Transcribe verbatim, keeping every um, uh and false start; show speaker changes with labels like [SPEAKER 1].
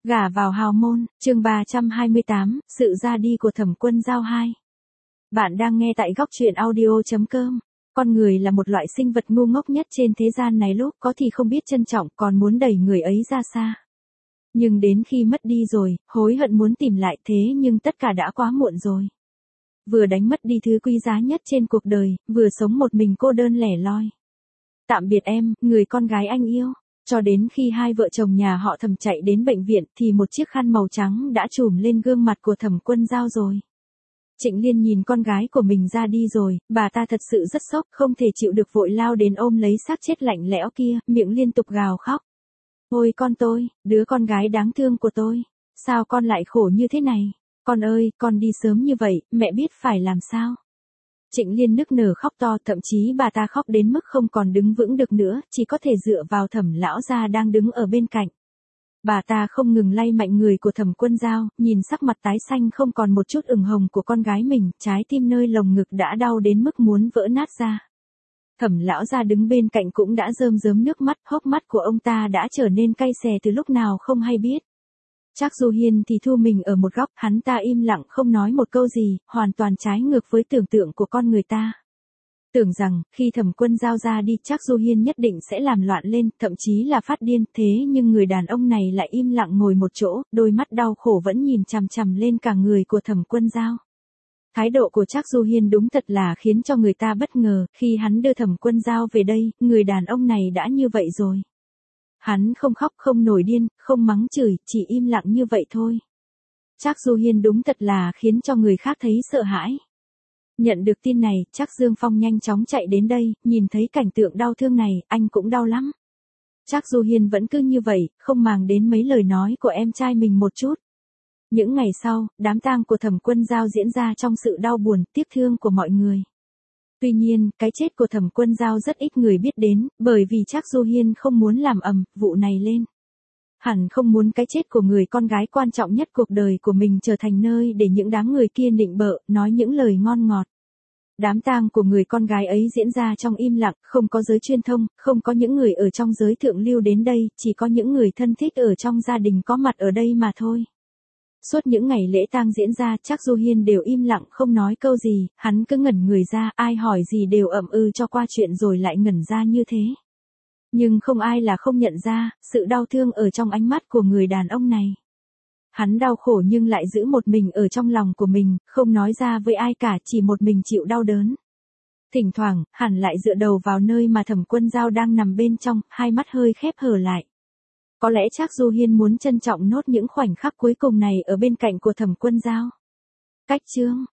[SPEAKER 1] Gả vào hào môn, chương ba trăm hai mươi tám, sự ra đi của Thẩm Quân Dao hai. Bạn đang nghe tại góc truyện audio chấm com. Con người là một loại sinh vật ngu ngốc nhất trên thế gian này, lúc có thì không biết trân trọng, còn muốn đẩy người ấy ra xa. Nhưng đến khi mất đi rồi, hối hận muốn tìm lại, thế nhưng tất cả đã quá muộn rồi. Vừa đánh mất đi thứ quý giá nhất trên cuộc đời, vừa sống một mình cô đơn lẻ loi. Tạm biệt em, người con gái anh yêu. Cho đến khi hai vợ chồng nhà họ Thẩm chạy đến bệnh viện thì một chiếc khăn màu trắng đã trùm lên gương mặt của Thẩm Quân Dao rồi. Trịnh Liên nhìn con gái của mình ra đi rồi, bà ta thật sự rất sốc, không thể chịu được vội lao đến ôm lấy xác chết lạnh lẽo kia, miệng liên tục gào khóc. Ôi con tôi, đứa con gái đáng thương của tôi, sao con lại khổ như thế này? Con ơi, con đi sớm như vậy, mẹ biết phải làm sao? Trịnh Liên nức nở khóc to, thậm chí bà ta khóc đến mức không còn đứng vững được nữa, chỉ có thể dựa vào Thẩm lão gia đang đứng ở bên cạnh. Bà ta không ngừng lay mạnh người của Thẩm Quân Dao, nhìn sắc mặt tái xanh không còn một chút ửng hồng của con gái mình, trái tim nơi lồng ngực đã đau đến mức muốn vỡ nát ra. Thẩm lão gia đứng bên cạnh cũng đã rơm rớm nước mắt, hốc mắt của ông ta đã trở nên cay xè từ lúc nào không hay biết. Trác Du Hiên thì thu mình ở một góc, hắn ta im lặng không nói một câu gì, hoàn toàn trái ngược với tưởng tượng của con người ta. Tưởng rằng, khi Thẩm Quân Dao ra đi, Trác Du Hiên nhất định sẽ làm loạn lên, thậm chí là phát điên, thế nhưng người đàn ông này lại im lặng ngồi một chỗ, đôi mắt đau khổ vẫn nhìn chằm chằm lên cả người của Thẩm Quân Dao. Thái độ của Trác Du Hiên đúng thật là khiến cho người ta bất ngờ, khi hắn đưa Thẩm Quân Dao về đây, người đàn ông này đã như vậy rồi. Hắn không khóc, không nổi điên, không mắng chửi, chỉ im lặng như vậy thôi. Trác Du Hiên đúng thật là khiến cho người khác thấy sợ hãi. Nhận được tin này, Trác Dương Phong nhanh chóng chạy đến đây, nhìn thấy cảnh tượng đau thương này, anh cũng đau lắm. Trác Du Hiên vẫn cứ như vậy, không màng đến mấy lời nói của em trai mình một chút. Những ngày sau, đám tang của Thẩm Quân Dao diễn ra trong sự đau buồn, tiếc thương của mọi người. Tuy nhiên, cái chết của Thẩm Quân Dao rất ít người biết đến, bởi vì Trác Du Hiên không muốn làm ầm vụ này lên. Hẳn không muốn cái chết của người con gái quan trọng nhất cuộc đời của mình trở thành nơi để những đám người kia nịnh bợ, nói những lời ngon ngọt. Đám tang của người con gái ấy diễn ra trong im lặng, không có giới truyền thông, không có những người ở trong giới thượng lưu đến đây, chỉ có những người thân thích ở trong gia đình có mặt ở đây mà thôi. Suốt những ngày lễ tang diễn ra, Trác Du Hiên đều im lặng không nói câu gì, hắn cứ ngẩn người ra, ai hỏi gì đều ậm ừ cho qua chuyện rồi lại ngẩn ra như thế. Nhưng không ai là không nhận ra, sự đau thương ở trong ánh mắt của người đàn ông này. Hắn đau khổ nhưng lại giữ một mình ở trong lòng của mình, không nói ra với ai cả, chỉ một mình chịu đau đớn. Thỉnh thoảng, hắn lại dựa đầu vào nơi mà Thẩm Quân Dao đang nằm bên trong, hai mắt hơi khép hờ lại. Có lẽ Trác Du Hiên muốn trân trọng nốt những khoảnh khắc cuối cùng này ở bên cạnh của Thẩm Quân Dao. Cách chương